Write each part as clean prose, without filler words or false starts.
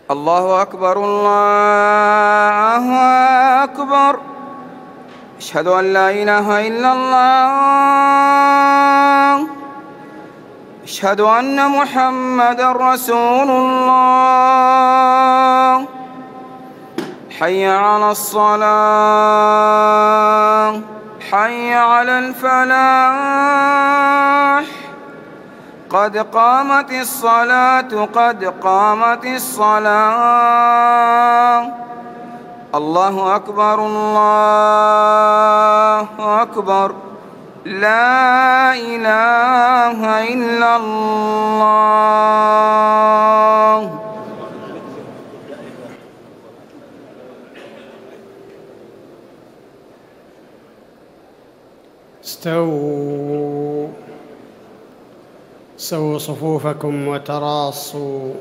الله أكبر الله أكبر. أشهد أن لا إله إلا الله. أشهد أن محمدًا رسول الله. حي على الصلاة، حي على الفلاح. قد قامت الصلاة، قد قامت الصلاة. الله أكبر الله أكبر. لا إله إلا الله. سووا صفوفكم وتراصوا.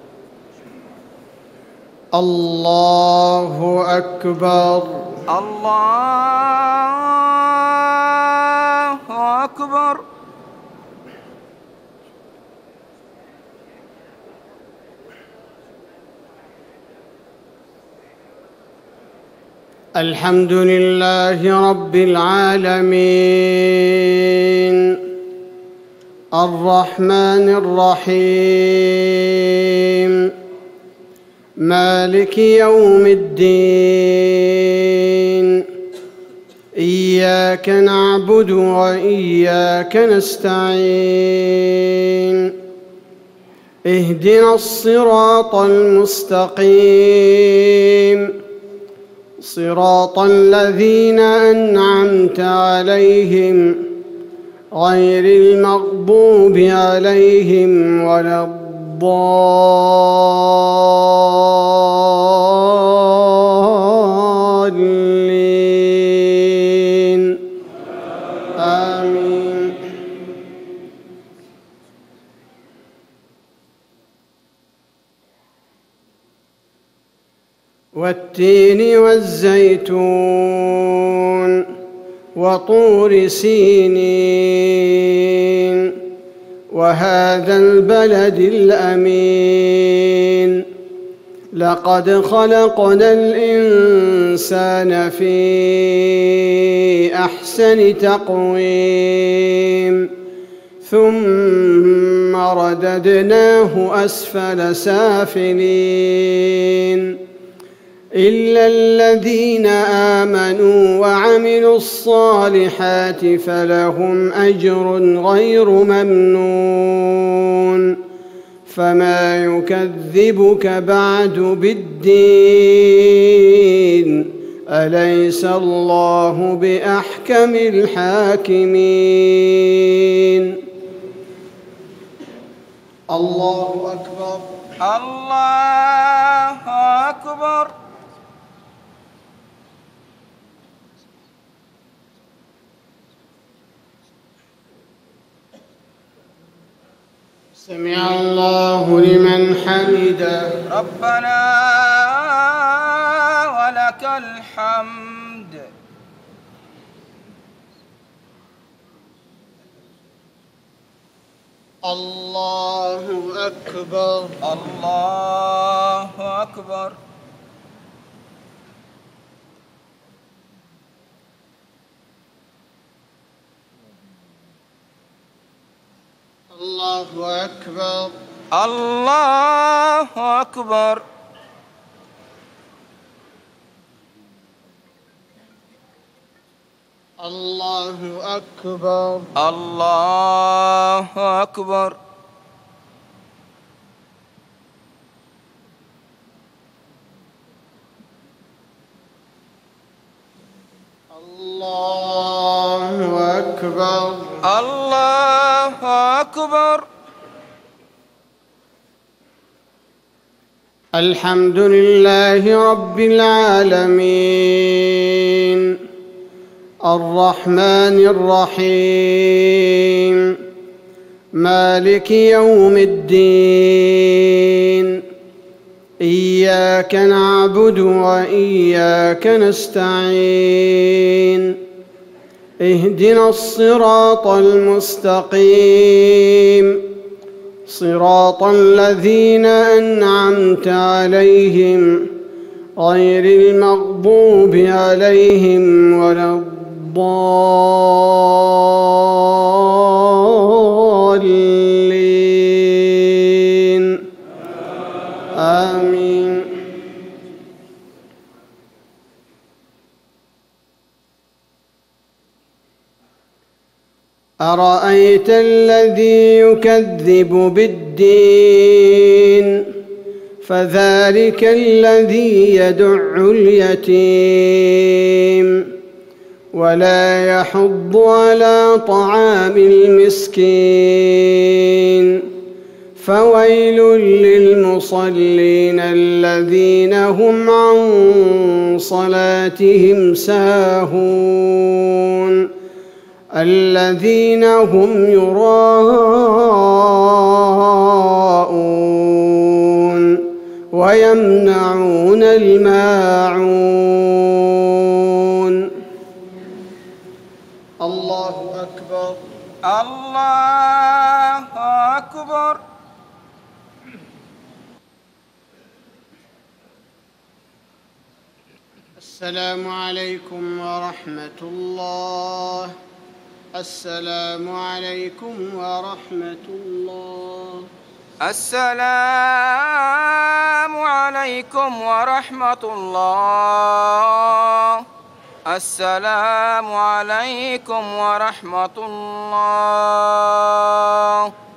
الله أكبر الله أكبر. الحمد لله رب العالمين، الرحمن الرحيم، مالك يوم الدين. إياك نعبد وإياك نستعين. اهدنا الصراط المستقيم، صراط الذين أنعمت عليهم غير المغضوب عليهم ولا الضالين. آمين. والتين والزيتون وطور سينين وهذا البلد الأمين. لقد خلقنا الإنسان في أحسن تقويم ثم رددناه أسفل سافلين إلا الذين آمنوا وعملوا الصالحات فلهم أجر غير ممنون. فما يكذبك بعد بالدين؟ أليس الله بأحكم الحاكمين؟ الله أكبر الله أكبر. سمع الله لمن حمده. ربنا ولك الحمد. الله أكبر الله أكبر. الله أكبر الله أكبر. الله أكبر الله أكبر. الله أكبر الله أكبر. الحمد لله رب العالمين، الرحمن الرحيم، مالك يوم الدين. إياك نعبد وإياك نستعين. اهدنا الصراط المستقيم، صراط الذين أنعمت عليهم غير المغضوب عليهم ولا الضالين آمين. أرأيت الذي يكذب بالدين فذلك الذي يدع اليتيم ولا يحض على طعام المسكين فويل للمصلين الذين هم عن صلاتهم ساهون الذين هم يراءون ويمنعون الماعون. الله أكبر. الله أكبر. السلام عليكم ورحمة الله. السلام عليكم ورحمة الله. السلام عليكم ورحمة الله. السلام عليكم ورحمة الله.